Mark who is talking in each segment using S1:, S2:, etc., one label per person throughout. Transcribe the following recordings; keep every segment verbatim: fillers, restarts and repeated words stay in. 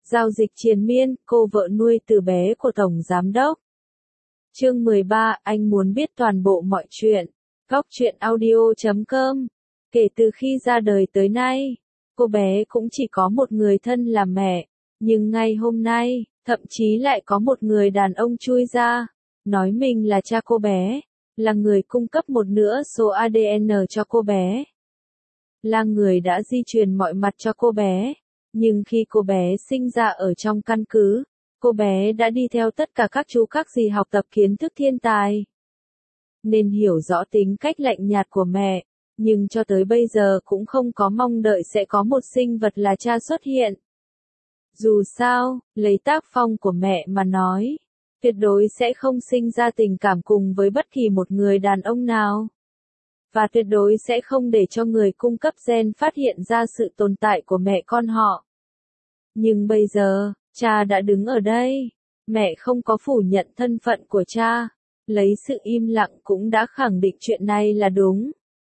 S1: Giao dịch triền miên, cô vợ nuôi từ bé của Tổng Giám đốc. Chương mười ba, anh muốn biết toàn bộ mọi chuyện. Góc truyện audio chấm com. Kể từ khi ra đời tới nay, cô bé cũng chỉ có một người thân là mẹ. Nhưng ngay hôm nay, thậm chí lại có một người đàn ông chui ra, nói mình là cha cô bé, là người cung cấp một nửa số a đê en cho cô bé, là người đã di truyền mọi mặt cho cô bé. Nhưng khi cô bé sinh ra ở trong căn cứ, cô bé đã đi theo tất cả các chú các dì học tập kiến thức thiên tài, nên hiểu rõ tính cách lạnh nhạt của mẹ, nhưng cho tới bây giờ cũng không có mong đợi sẽ có một sinh vật là cha xuất hiện. Dù sao, lấy tác phong của mẹ mà nói, tuyệt đối sẽ không sinh ra tình cảm cùng với bất kỳ một người đàn ông nào. Và tuyệt đối sẽ không để cho người cung cấp gen phát hiện ra sự tồn tại của mẹ con họ. Nhưng bây giờ, cha đã đứng ở đây. Mẹ không có phủ nhận thân phận của cha. Lấy sự im lặng cũng đã khẳng định chuyện này là đúng.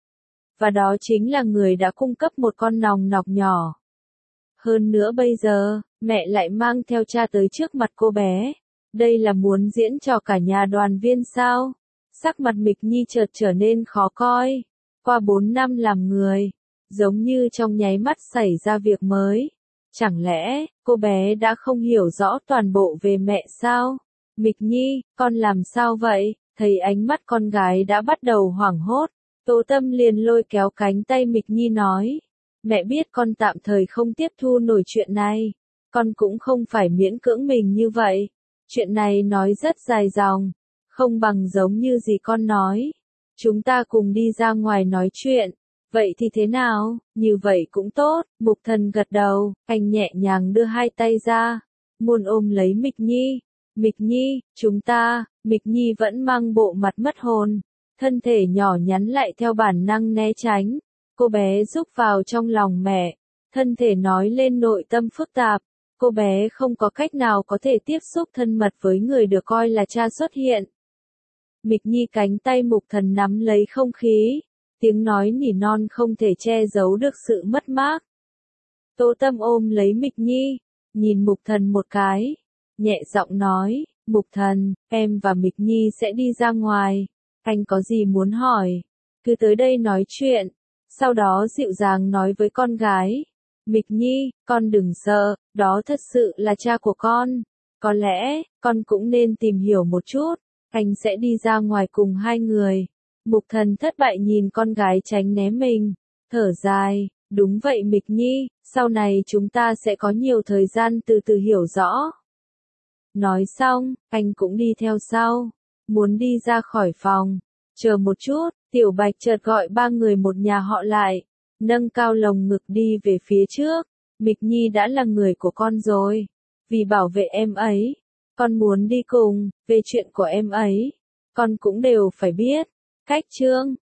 S1: Và đó chính là người đã cung cấp một con nòng nọc nhỏ. Hơn nữa bây giờ, mẹ lại mang theo cha tới trước mặt cô bé. Đây là muốn diễn cho cả nhà đoàn viên sao? Sắc mặt Mịch Nhi chợt trở nên khó coi. Qua bốn năm làm người, giống như trong nháy mắt xảy ra việc mới. Chẳng lẽ, cô bé đã không hiểu rõ toàn bộ về mẹ sao? Mịch Nhi, con làm sao vậy? Thấy ánh mắt con gái đã bắt đầu hoảng hốt. Tố Tâm liền lôi kéo cánh tay Mịch Nhi nói. Mẹ biết con tạm thời không tiếp thu nổi chuyện này. Con cũng không phải miễn cưỡng mình như vậy. Chuyện này nói rất dài dòng. Không bằng giống như gì con nói. Chúng ta cùng đi ra ngoài nói chuyện. Vậy thì thế nào? Như vậy cũng tốt. Mục Thần gật đầu. Anh nhẹ nhàng đưa hai tay ra. Muốn ôm lấy Mịch Nhi. Mịch Nhi, chúng ta. Mịch Nhi vẫn mang bộ mặt mất hồn. Thân thể nhỏ nhắn lại theo bản năng né tránh. Cô bé rúc vào trong lòng mẹ. Thân thể nói lên nội tâm phức tạp. Cô bé không có cách nào có thể tiếp xúc thân mật với người được coi là cha xuất hiện. Mịch Nhi cánh tay Mục Thần nắm lấy không khí, tiếng nói nỉ non không thể che giấu được sự mất mát. Tố Tâm ôm lấy Mịch Nhi, nhìn Mục Thần một cái, nhẹ giọng nói, Mục Thần, em và Mịch Nhi sẽ đi ra ngoài, anh có gì muốn hỏi, cứ tới đây nói chuyện. Sau đó dịu dàng nói với con gái, Mịch Nhi, con đừng sợ, đó thật sự là cha của con, có lẽ, con cũng nên tìm hiểu một chút. Anh sẽ đi ra ngoài cùng hai người. Mục Thần thất bại nhìn con gái tránh né mình. Thở dài, đúng vậy Mịch Nhi, sau này chúng ta sẽ có nhiều thời gian từ từ hiểu rõ. Nói xong, anh cũng đi theo sau. Muốn đi ra khỏi phòng. Chờ một chút, Tiểu Bạch chợt gọi ba người một nhà họ lại. Nâng cao lồng ngực đi về phía trước. Mịch Nhi đã là người của con rồi. Vì bảo vệ em ấy. Con muốn đi cùng, về chuyện của em ấy, con cũng đều phải biết. Cách chương